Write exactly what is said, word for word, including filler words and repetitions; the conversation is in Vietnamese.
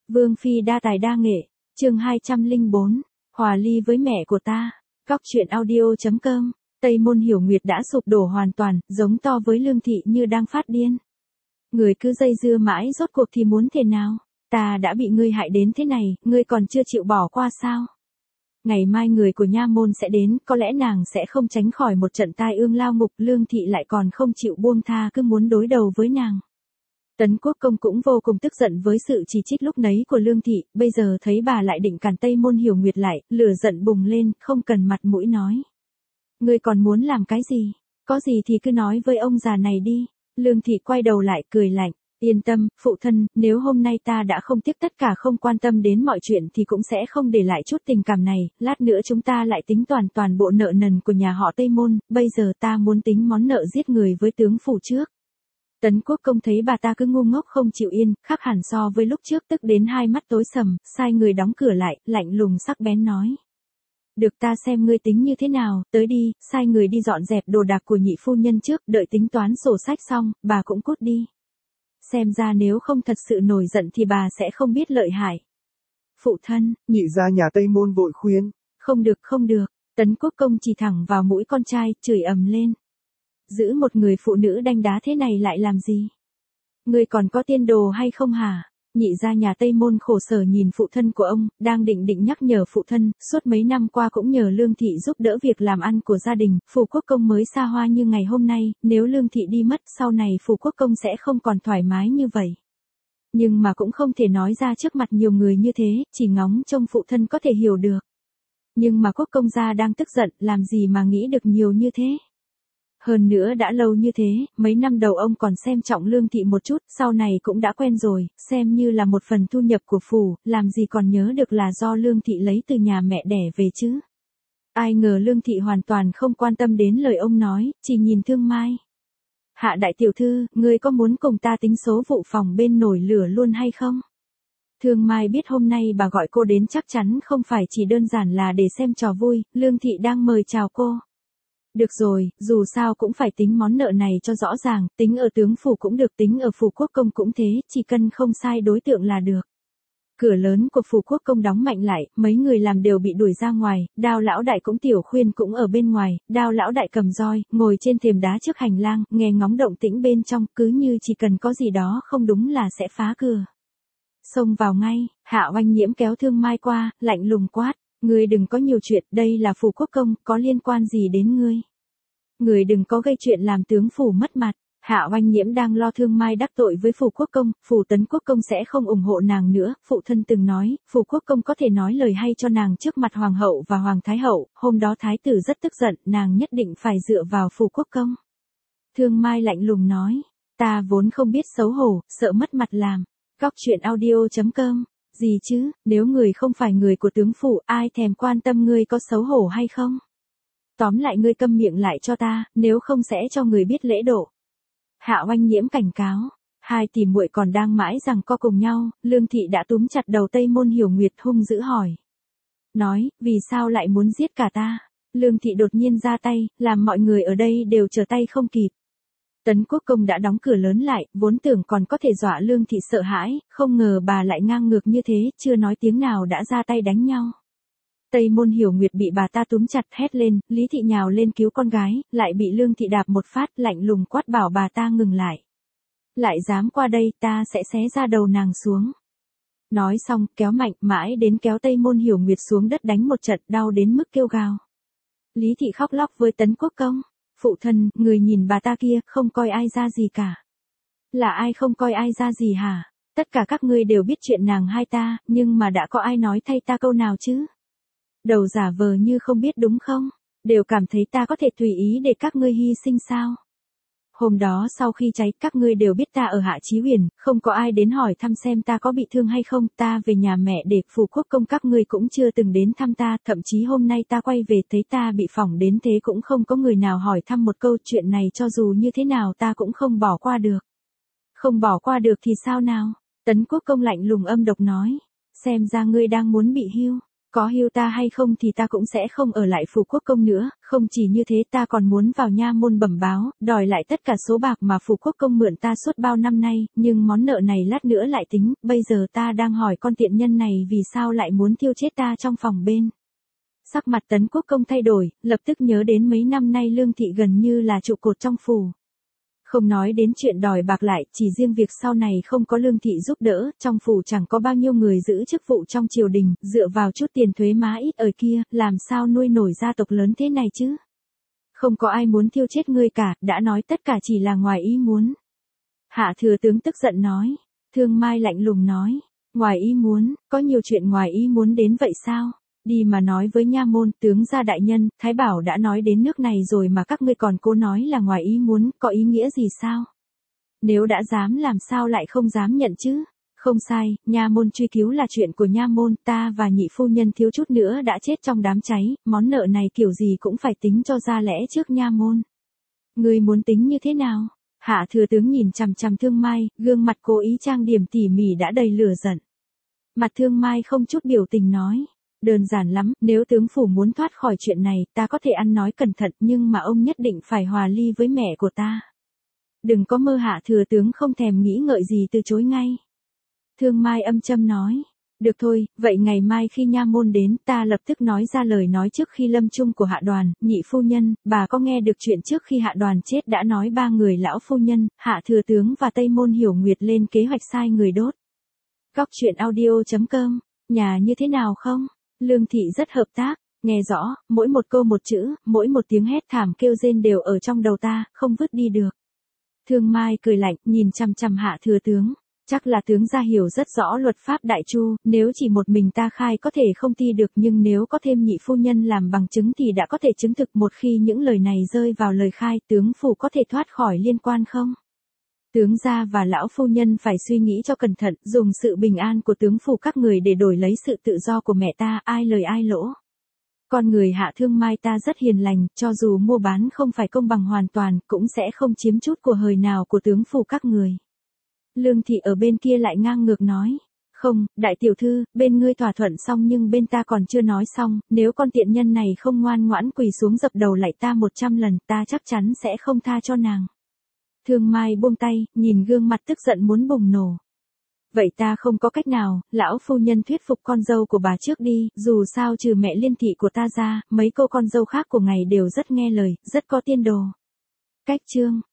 Vương phi đa tài đa nghệ, chương hai trăm lẻ bốn, hòa ly với mẹ của ta. Góc truyện audio.com. Tây Môn Hiểu Nguyệt đã sụp đổ hoàn toàn, giống to với Lương Thị như đang phát điên. Người cứ dây dưa mãi rốt cuộc thì muốn thế nào? Ta đã bị ngươi hại đến thế này, ngươi còn chưa chịu bỏ qua sao? Ngày mai người của nha môn sẽ đến, có lẽ nàng sẽ không tránh khỏi một trận tai ương lao ngục. Lương Thị lại còn không chịu buông tha, cứ muốn đối đầu với nàng. Tấn Quốc Công cũng vô cùng tức giận với sự chỉ trích lúc nấy của Lương Thị, bây giờ thấy bà lại định cản Tây Môn Hiểu Nguyệt lại, lửa giận bùng lên, không cần mặt mũi nói. Ngươi còn muốn làm cái gì? Có gì thì cứ nói với ông già này đi. Lương Thị quay đầu lại cười lạnh, yên tâm, phụ thân, nếu hôm nay ta đã không tiếc tất cả không quan tâm đến mọi chuyện thì cũng sẽ không để lại chút tình cảm này, lát nữa chúng ta lại tính toàn toàn bộ nợ nần của nhà họ Tây Môn, bây giờ ta muốn tính món nợ giết người với tướng phủ trước. Tấn Quốc Công thấy bà ta cứ ngu ngốc không chịu yên, khác hẳn so với lúc trước, tức đến hai mắt tối sầm, sai người đóng cửa lại, lạnh lùng sắc bén nói. Được, ta xem ngươi tính như thế nào, tới đi, sai người đi dọn dẹp đồ đạc của nhị phu nhân trước, đợi tính toán sổ sách xong, bà cũng cút đi. Xem ra nếu không thật sự nổi giận thì bà sẽ không biết lợi hại. Phụ thân, nhị gia nhà Tây Môn vội khuyên. Không được không được, Tấn Quốc Công chỉ thẳng vào mũi con trai, chửi ầm lên. Giữ một người phụ nữ đanh đá thế này lại làm gì? Ngươi còn có tiên đồ hay không hả? Nhị gia nhà Tây Môn khổ sở nhìn phụ thân của ông, đang định định nhắc nhở phụ thân, suốt mấy năm qua cũng nhờ Lương Thị giúp đỡ việc làm ăn của gia đình, Phủ Quốc Công mới xa hoa như ngày hôm nay, nếu Lương Thị đi mất sau này Phủ Quốc Công sẽ không còn thoải mái như vậy. Nhưng mà cũng không thể nói ra trước mặt nhiều người như thế, chỉ ngóng trông phụ thân có thể hiểu được. Nhưng mà Quốc Công gia đang tức giận, làm gì mà nghĩ được nhiều như thế? Hơn nữa đã lâu như thế, mấy năm đầu ông còn xem trọng Lương Thị một chút, sau này cũng đã quen rồi, xem như là một phần thu nhập của phủ, làm gì còn nhớ được là do Lương Thị lấy từ nhà mẹ đẻ về chứ. Ai ngờ Lương Thị hoàn toàn không quan tâm đến lời ông nói, chỉ nhìn Thương Mai. Hạ đại tiểu thư, ngươi có muốn cùng ta tính số vụ phòng bên nổi lửa luôn hay không? Thương Mai biết hôm nay bà gọi cô đến chắc chắn không phải chỉ đơn giản là để xem trò vui, Lương Thị đang mời chào cô. Được rồi, dù sao cũng phải tính món nợ này cho rõ ràng, tính ở tướng phủ cũng được, tính ở Phủ Quốc Công cũng thế, chỉ cần không sai đối tượng là được. Cửa lớn của Phủ Quốc Công đóng mạnh lại, mấy người làm đều bị đuổi ra ngoài, Đao lão đại cũng Tiểu Khuyên cũng ở bên ngoài, Đao lão đại cầm roi, ngồi trên thềm đá trước hành lang, nghe ngóng động tĩnh bên trong, cứ như chỉ cần có gì đó không đúng là sẽ phá cửa. Xông vào ngay, Hạ Oanh Nhiễm kéo Thương Mai qua, lạnh lùng quát. Ngươi đừng có nhiều chuyện, đây là Phủ Quốc Công, có liên quan gì đến ngươi? Ngươi đừng có gây chuyện làm tướng phủ mất mặt. Hạ Oanh Nhiễm đang lo Thương Mai đắc tội với Phủ Quốc Công, Phủ Tấn Quốc Công sẽ không ủng hộ nàng nữa, phụ thân từng nói, Phủ Quốc Công có thể nói lời hay cho nàng trước mặt Hoàng hậu và Hoàng Thái hậu, hôm đó Thái tử rất tức giận, nàng nhất định phải dựa vào Phủ Quốc Công. Thương Mai lạnh lùng nói, ta vốn không biết xấu hổ, sợ mất mặt làm. Góc truyện audio.com. Gì chứ, nếu người không phải người của tướng phủ, ai thèm quan tâm ngươi có xấu hổ hay không? Tóm lại ngươi câm miệng lại cho ta, nếu không sẽ cho người biết lễ độ. Hạ Oanh Nhiễm cảnh cáo, hai tỷ muội còn đang mãi rằng co cùng nhau, Lương Thị đã túm chặt đầu Tây Môn Hiểu Nguyệt hung dữ hỏi. Nói, vì sao lại muốn giết cả ta? Lương Thị đột nhiên ra tay, làm mọi người ở đây đều trở tay không kịp. Tấn Quốc Công đã đóng cửa lớn lại, vốn tưởng còn có thể dọa Lương Thị sợ hãi, không ngờ bà lại ngang ngược như thế, chưa nói tiếng nào đã ra tay đánh nhau. Tây Môn Hiểu Nguyệt bị bà ta túm chặt hét lên, Lý Thị nhào lên cứu con gái, lại bị Lương Thị đạp một phát, lạnh lùng quát bảo bà ta ngừng lại. Lại dám qua đây, ta sẽ xé ra đầu nàng xuống. Nói xong, kéo mạnh, mãi đến kéo Tây Môn Hiểu Nguyệt xuống đất đánh một trận, đau đến mức kêu gào. Lý Thị khóc lóc với Tấn Quốc Công. Phụ thân, người nhìn bà ta kia, không coi ai ra gì cả. Là ai không coi ai ra gì hả? Tất cả các ngươi đều biết chuyện nàng hai ta, nhưng mà đã có ai nói thay ta câu nào chứ? Đầu giả vờ như không biết đúng không? Đều cảm thấy ta có thể tùy ý để các ngươi hy sinh sao? Hôm đó sau khi cháy, các ngươi đều biết ta ở Hạ Chí Huyền, không có ai đến hỏi thăm xem ta có bị thương hay không, ta về nhà mẹ để Phủ Quốc Công các ngươi cũng chưa từng đến thăm ta, thậm chí hôm nay ta quay về thấy ta bị phỏng đến thế cũng không có người nào hỏi thăm một câu, chuyện này cho dù như thế nào ta cũng không bỏ qua được. Không bỏ qua được thì sao nào? Tấn Quốc Công lạnh lùng âm độc nói, xem ra ngươi đang muốn bị hưu. Có hưu ta hay không thì ta cũng sẽ không ở lại phủ quốc công nữa, không chỉ như thế ta còn muốn vào nha môn bẩm báo, đòi lại tất cả số bạc mà phủ quốc công mượn ta suốt bao năm nay, nhưng món nợ này lát nữa lại tính, bây giờ ta đang hỏi con tiện nhân này vì sao lại muốn thiêu chết ta trong phòng bên. Sắc mặt Tấn Quốc công thay đổi, lập tức nhớ đến mấy năm nay Lương Thị gần như là trụ cột trong phủ. Không nói đến chuyện đòi bạc lại, chỉ riêng việc sau này không có Lương Thị giúp đỡ, trong phủ chẳng có bao nhiêu người giữ chức vụ trong triều đình, dựa vào chút tiền thuế má ít ở kia, làm sao nuôi nổi gia tộc lớn thế này chứ? Không có ai muốn thiêu chết ngươi cả, đã nói tất cả chỉ là ngoài ý muốn. Hạ thừa tướng tức giận nói, Thương Mai lạnh lùng nói, ngoài ý muốn, có nhiều chuyện ngoài ý muốn đến vậy sao? Đi mà nói với nha môn, tướng gia đại nhân, Thái Bảo đã nói đến nước này rồi mà các ngươi còn cố nói là ngoài ý muốn, có ý nghĩa gì sao? Nếu đã dám làm sao lại không dám nhận chứ? Không sai, nha môn truy cứu là chuyện của nha môn, ta và nhị phu nhân thiếu chút nữa đã chết trong đám cháy, món nợ này kiểu gì cũng phải tính cho ra lẽ trước nha môn. Ngươi muốn tính như thế nào? Hạ thừa tướng nhìn chằm chằm Thương Mai, gương mặt cố ý trang điểm tỉ mỉ đã đầy lửa giận. Mặt Thương Mai không chút biểu tình nói. Đơn giản lắm, nếu tướng phủ muốn thoát khỏi chuyện này, ta có thể ăn nói cẩn thận nhưng mà ông nhất định phải hòa ly với mẹ của ta. Đừng có mơ. Hạ thừa tướng không thèm nghĩ ngợi gì từ chối ngay. Thương Mai âm châm nói. Được thôi, vậy ngày mai khi nha môn đến, ta lập tức nói ra lời nói trước khi lâm chung của Hạ Đoàn, nhị phu nhân, bà có nghe được chuyện trước khi Hạ Đoàn chết đã nói ba người lão phu nhân, Hạ thừa tướng và Tây Môn Hiểu Nguyệt lên kế hoạch sai người đốt. Góc truyện audio chấm com, nhà như thế nào không? Lương Thị rất hợp tác, nghe rõ, mỗi một câu một chữ, mỗi một tiếng hét thảm kêu rên đều ở trong đầu ta, không vứt đi được. Thương Mai cười lạnh, nhìn chằm chằm Hạ thừa tướng, chắc là tướng gia hiểu rất rõ luật pháp đại chu, nếu chỉ một mình ta khai có thể không thi được nhưng nếu có thêm nhị phu nhân làm bằng chứng thì đã có thể chứng thực. Một khi những lời này rơi vào lời khai, tướng phủ có thể thoát khỏi liên quan không? Tướng gia và lão phu nhân phải suy nghĩ cho cẩn thận, dùng sự bình an của tướng phủ các người để đổi lấy sự tự do của mẹ ta, ai lời ai lỗ. Con người Hạ Thương Mai ta rất hiền lành, cho dù mua bán không phải công bằng hoàn toàn, cũng sẽ không chiếm chút của hời nào của tướng phủ các người. Lương Thị ở bên kia lại ngang ngược nói. Không, đại tiểu thư, bên ngươi thỏa thuận xong nhưng bên ta còn chưa nói xong, nếu con tiện nhân này không ngoan ngoãn quỳ xuống dập đầu lạy ta một trăm lần, ta chắc chắn sẽ không tha cho nàng. Thương Mai buông tay, nhìn gương mặt tức giận muốn bùng nổ. Vậy ta không có cách nào, lão phu nhân thuyết phục con dâu của bà trước đi, dù sao trừ mẹ Liên Thị của ta ra, mấy cô con dâu khác của ngài đều rất nghe lời, rất có tiên đồ. Cách chương